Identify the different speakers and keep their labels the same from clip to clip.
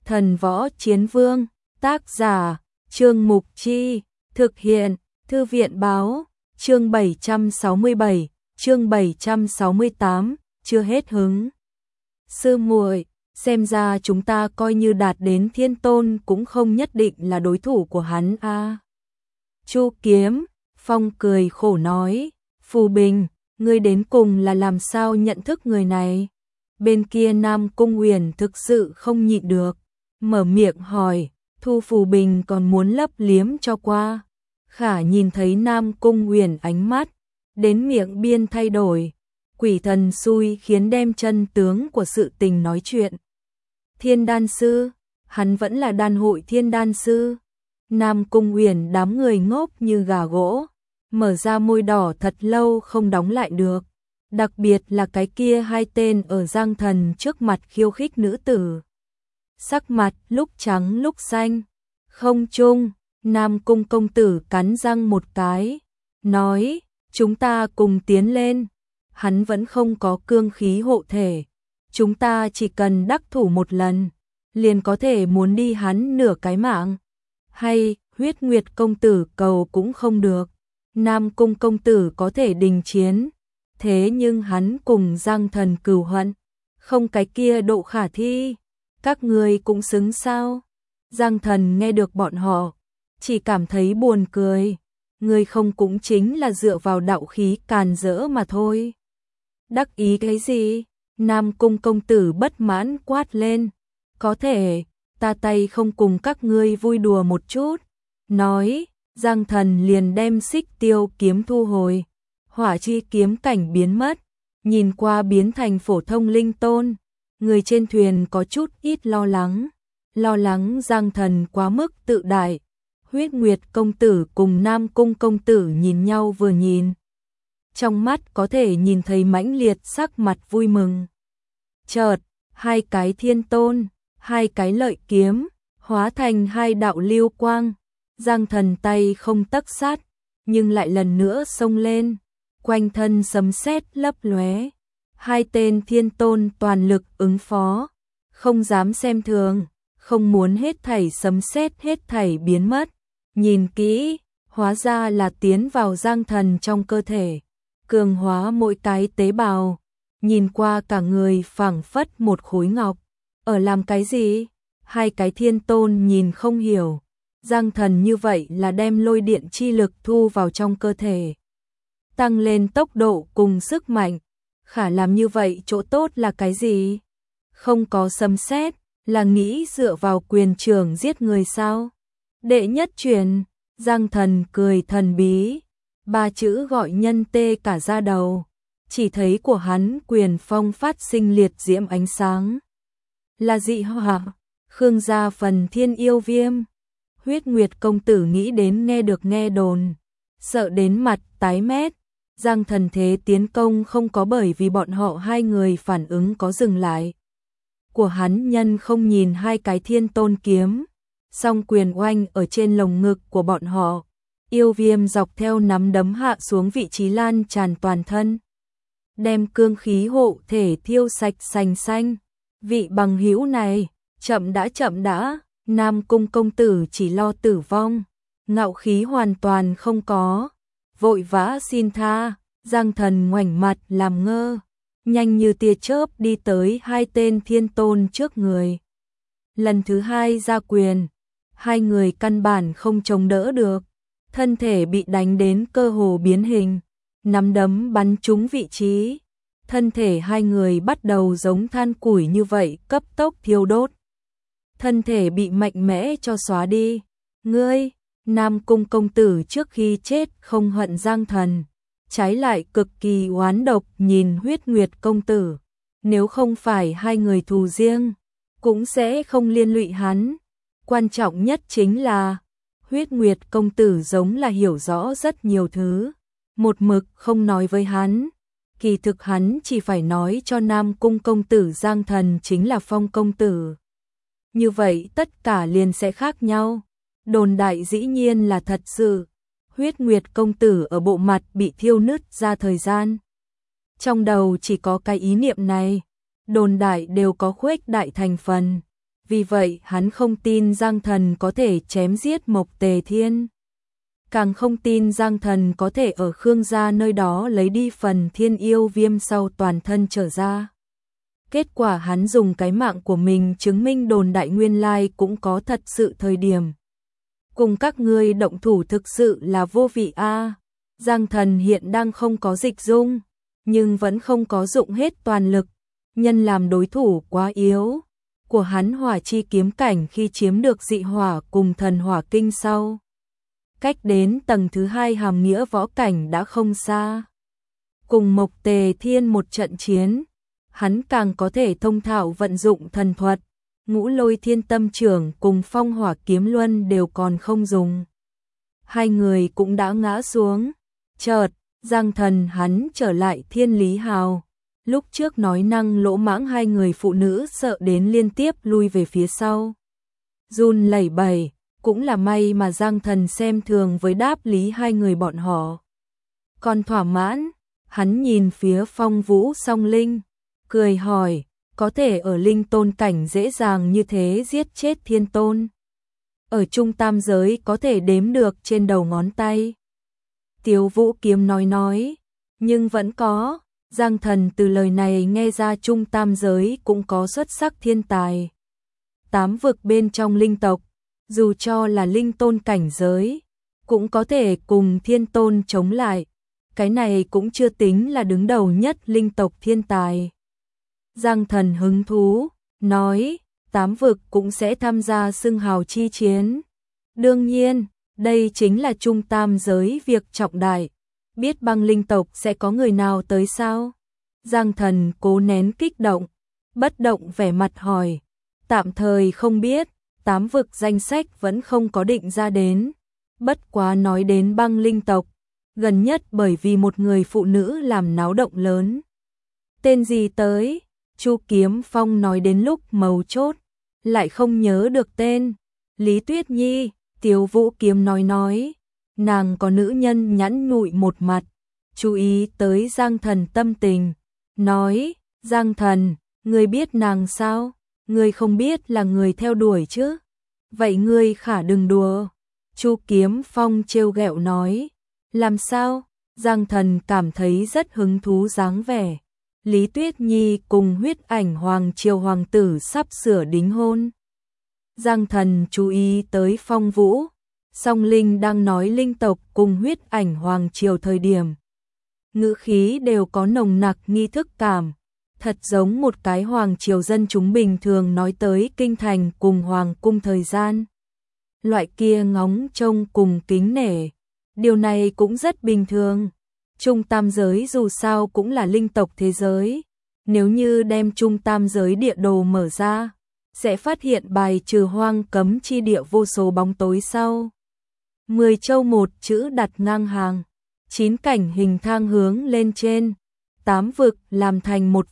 Speaker 1: Thần Võ Chiến Vương, tác giả, Trương Mục Chi, thực hiện, Thư viện Báo, chương 767, chương 768, chưa hết hứng. Sư muội, xem ra chúng ta coi như đạt đến thiên tôn cũng không nhất định là đối thủ của hắn a. Chu Kiếm, Phong cười khổ nói, Phù Bình, ngươi đến cùng là làm sao nhận thức người này? Bên kia Nam Cung Uyển thực sự không nhịn được, mở miệng hỏi, Thu Phù Bình còn muốn lấp liếm cho qua. Khả nhìn thấy Nam Cung Uyển ánh mắt, đến miệng biên thay đổi, quỷ thần xui khiến đem chân tướng của sự tình nói chuyện. Thiên đan sư, hắn vẫn là đan hội thiên đan sư. Nam Cung Uyển đám người ngốc như gà gỗ, mở ra môi đỏ thật lâu không đóng lại được. Đặc biệt là cái kia hai tên ở Giang Thần trước mặt khiêu khích nữ tử. Sắc mặt lúc trắng lúc xanh. Không chung, Nam Cung công tử cắn răng một cái, nói, chúng ta cùng tiến lên. Hắn vẫn không có cương khí hộ thể. Chúng ta chỉ cần đắc thủ một lần, liền có thể muốn đi hắn nửa cái mạng. Hay, Huyết Nguyệt công tử cầu cũng không được. Nam Cung công tử có thể đình chiến. Thế nhưng hắn cùng Giang Thần cừu hận, không cái kia độ khả thi. Các người cũng xứng sao? Giang Thần nghe được bọn họ, chỉ cảm thấy buồn cười. Người không cũng chính là dựa vào đạo khí càn rỡ mà thôi. Đắc ý cái gì? Nam Cung công tử bất mãn quát lên. Có thể, ta tay không cùng các ngươi vui đùa một chút. Nói, Giang Thần liền đem Xích Tiêu kiếm thu hồi. Hỏa chi kiếm cảnh biến mất, nhìn qua biến thành phổ thông linh tôn. Người trên thuyền có chút ít lo lắng Giang Thần quá mức tự đại. Huyết Nguyệt công tử cùng Nam Cung công tử nhìn nhau vừa nhìn. Trong mắt có thể nhìn thấy mãnh liệt sắc mặt vui mừng. Chợt, hai cái thiên tôn, hai cái lợi kiếm, hóa thành hai đạo lưu quang. Giang Thần tay không tấc sát, nhưng lại lần nữa xông lên. Quanh thân sấm sét lấp lóe, hai tên thiên tôn toàn lực ứng phó, không dám xem thường, không muốn hết thảy sấm sét hết thảy biến mất. Nhìn kỹ, hóa ra là tiến vào Giang Thần trong cơ thể, cường hóa mỗi cái tế bào, nhìn qua cả người phảng phất một khối ngọc. Ở làm cái gì? Hai cái thiên tôn nhìn không hiểu. Giang Thần như vậy là đem lôi điện chi lực thu vào trong cơ thể, tăng lên tốc độ cùng sức mạnh. Khả làm như vậy chỗ tốt là cái gì? Không có sấm sét, là nghĩ dựa vào quyền trưởng giết người sao? Đệ nhất truyền, Giang Thần cười thần bí, ba chữ gọi nhân tê cả da đầu. Chỉ thấy của hắn quyền phong phát sinh liệt diễm ánh sáng. Là dị hỏa, Khương gia phần thiên yêu viêm. Huyết Nguyệt công tử nghĩ đến nghe được nghe đồn, sợ đến mặt tái mét. Giang Thần thế tiến công không có bởi vì bọn họ hai người phản ứng có dừng lại. Của hắn nhân không nhìn hai cái thiên tôn kiếm, song quyền oanh ở trên lồng ngực của bọn họ. Yêu viêm dọc theo nắm đấm hạ xuống vị trí lan tràn toàn thân, đem cương khí hộ thể thiêu sạch sành xanh. Vị bằng hữu này, chậm đã, Nam Cung công tử chỉ lo tử vong, ngạo khí hoàn toàn không có, vội vã xin tha. Giang Thần ngoảnh mặt làm ngơ, nhanh như tia chớp đi tới hai tên thiên tôn trước người. Lần thứ hai ra quyền, hai người căn bản không chống đỡ được, thân thể bị đánh đến cơ hồ biến hình, nắm đấm bắn trúng vị trí. Thân thể hai người bắt đầu giống than củi như vậy cấp tốc thiêu đốt. Thân thể bị mạnh mẽ cho xóa đi. Ngươi, Nam Cung công tử trước khi chết không hận Giang Thần, trái lại cực kỳ oán độc nhìn Huyết Nguyệt công tử. Nếu không phải hai người thù riêng, cũng sẽ không liên lụy hắn. Quan trọng nhất chính là, Huyết Nguyệt công tử giống là hiểu rõ rất nhiều thứ, một mực không nói với hắn. Kỳ thực hắn chỉ phải nói cho Nam Cung công tử Giang Thần chính là Phong công tử. Như vậy tất cả liền sẽ khác nhau. Đồn đại dĩ nhiên là thật sự. Huyết Nguyệt công tử ở bộ mặt bị thiêu nứt ra thời gian. Trong đầu chỉ có cái ý niệm này, đồn đại đều có khuếch đại thành phần. vì vậy hắn không tin Giang Thần có thể chém giết Mộc Tề Thiên. Càng không tin Giang Thần có thể ở Khương gia nơi đó lấy đi phần thiên yêu viêm sau toàn thân trở ra. Kết quả hắn dùng cái mạng của mình chứng minh đồn đại nguyên lai cũng có thật sự thời điểm. Cùng các ngươi động thủ thực sự là vô vị a. Giang Thần hiện đang không có dịch dung, nhưng vẫn không có dụng hết toàn lực, nhân làm đối thủ quá yếu của hắn hỏa chi kiếm cảnh khi chiếm được dị hỏa cùng thần hỏa kinh sau. Cách đến tầng thứ 2 hàm nghĩa võ cảnh đã không xa. Cùng Mộc Tề Thiên một trận chiến, hắn càng có thể thông thạo vận dụng thần thuật, Ngũ Lôi Thiên Tâm Trưởng cùng Phong Hỏa Kiếm Luân đều còn không dùng. Hai người cũng đã ngã xuống. Chợt, Giang Thần hắn trở lại Thiên Lý Hào. Lúc trước nói năng lỗ mãng hai người phụ nữ sợ đến liên tiếp lui về phía sau. Run lẩy bẩy, cũng là may mà Giang Thần xem thường với đáp lý hai người bọn họ. Còn thỏa mãn, hắn nhìn phía Phong Vũ Song Linh, cười hỏi, có thể ở linh tôn cảnh dễ dàng như thế giết chết thiên tôn. Ở trung tam giới có thể đếm được trên đầu ngón tay. Tiếu Vũ Kiếm nói, nhưng vẫn có. Giang Thần từ lời này nghe ra trung tam giới cũng có xuất sắc thiên tài. 8 vực bên trong linh tộc, dù cho là linh tôn cảnh giới, cũng có thể cùng thiên tôn chống lại. Cái này cũng chưa tính là đứng đầu nhất linh tộc thiên tài. Giang Thần hứng thú, nói, 8 vực cũng sẽ tham gia xưng hào chi chiến. Đương nhiên, đây chính là trung tam giới việc trọng đại. Biết băng linh tộc sẽ có người nào tới sao? Giang Thần cố nén kích động, bất động vẻ mặt hỏi. Tạm thời không biết, 8 vực danh sách vẫn không có định ra đến. Bất quá nói đến băng linh tộc, gần nhất bởi vì một người phụ nữ làm náo động lớn. Tên gì tới? Chu Kiếm Phong nói đến lúc mấu chốt, lại không nhớ được tên. Lý Tuyết Nhi, Tiếu Vũ Kiếm nói. Nàng có nữ nhân nhẵn nhụi một mặt, chú ý tới Giang Thần tâm tình, nói, Giang Thần, ngươi biết nàng sao? Ngươi không biết là người theo đuổi chứ? Vậy ngươi khả đừng đùa. Chu Kiếm Phong trêu ghẹo nói, làm sao? Giang Thần cảm thấy rất hứng thú dáng vẻ. Lý Tuyết Nhi cùng Huyết Ảnh Hoàng Triều hoàng tử sắp sửa đính hôn. Giang Thần chú ý tới Phong Vũ Song Linh đang nói linh tộc cùng Huyết Ảnh Hoàng Triều thời điểm. Ngữ khí đều có nồng nặc nghi thức cảm, thật giống một cái Hoàng Triều dân chúng bình thường nói tới kinh thành cùng Hoàng cung thời gian. Loại kia ngóng trông cùng kính nể, điều này cũng rất bình thường. Trung tam giới dù sao cũng là linh tộc thế giới, nếu như đem trung tam giới địa đồ mở ra, sẽ phát hiện bài trừ hoang cấm chi địa vô số bóng tối sau. 10 châu một chữ đặt ngang hàng, 9 cảnh hình thang hướng lên trên, 8 vực làm thành một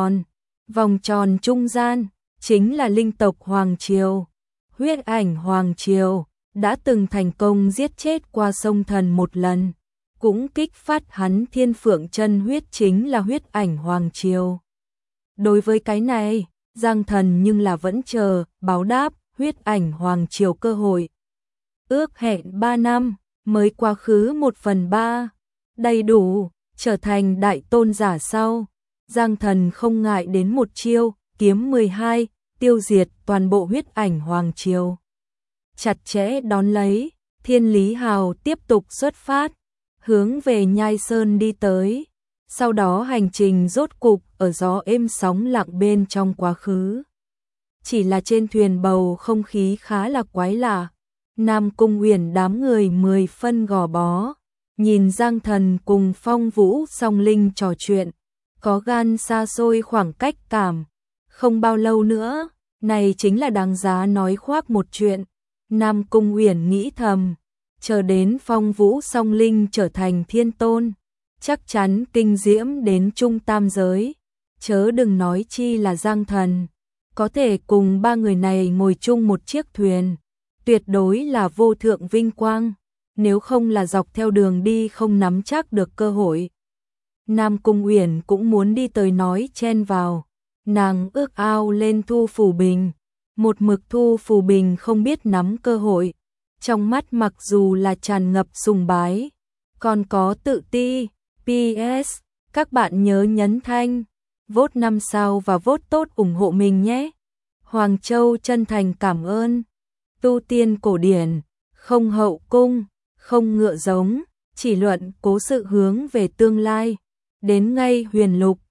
Speaker 1: vòng tròn trung gian, chính là linh tộc Hoàng Triều. Huyết Ảnh Hoàng Triều đã từng thành công giết chết qua sông thần một lần, cũng kích phát hắn thiên phượng chân huyết chính là Huyết Ảnh Hoàng Triều. Đối với cái này, Giang Thần nhưng là vẫn chờ báo đáp Huyết Ảnh Hoàng Triều cơ hội. Ước hẹn 3 năm, mới quá khứ 1/3, đầy đủ, trở thành đại tôn giả sau. Giang Thần không ngại đến một chiêu, kiếm 12, tiêu diệt toàn bộ Huyết Ảnh Hoàng Triều. Chặt chẽ đón lấy, Thiên Lý Hào tiếp tục xuất phát, hướng về Nhai Sơn đi tới. Sau đó hành trình rốt cục ở gió êm sóng lặng bên trong quá khứ. Chỉ là trên thuyền bầu không khí khá là quái lạ. Nam Cung Uyển đám người 10 phân gò bó, nhìn Giang Thần cùng Phong Vũ Song Linh trò chuyện, có gan xa xôi khoảng cách cảm. Không bao lâu nữa, này chính là đáng giá nói khoác một chuyện. Nam Cung Uyển nghĩ thầm, chờ đến Phong Vũ Song Linh trở thành thiên tôn, chắc chắn kinh diễm đến trung tam giới, chớ đừng nói chi là Giang Thần, có thể cùng ba người này ngồi chung một chiếc thuyền, tuyệt đối là vô thượng vinh quang, nếu không là dọc theo đường đi không nắm chắc được cơ hội. Nam Cung Uyển cũng muốn đi tới nói chen vào, nàng ước ao lên Thu Phủ Bình, một mực Thu Phù Bình không biết nắm cơ hội, trong mắt mặc dù là tràn ngập sùng bái, còn có tự ti. PS, các bạn nhớ nhấn thanh, vote 5 sao và vote tốt ủng hộ mình nhé. Hoàng Châu chân thành cảm ơn. Tu tiên cổ điển, không hậu cung, không ngựa giống, chỉ luận cố sự hướng về tương lai. Đến ngay huyền lục,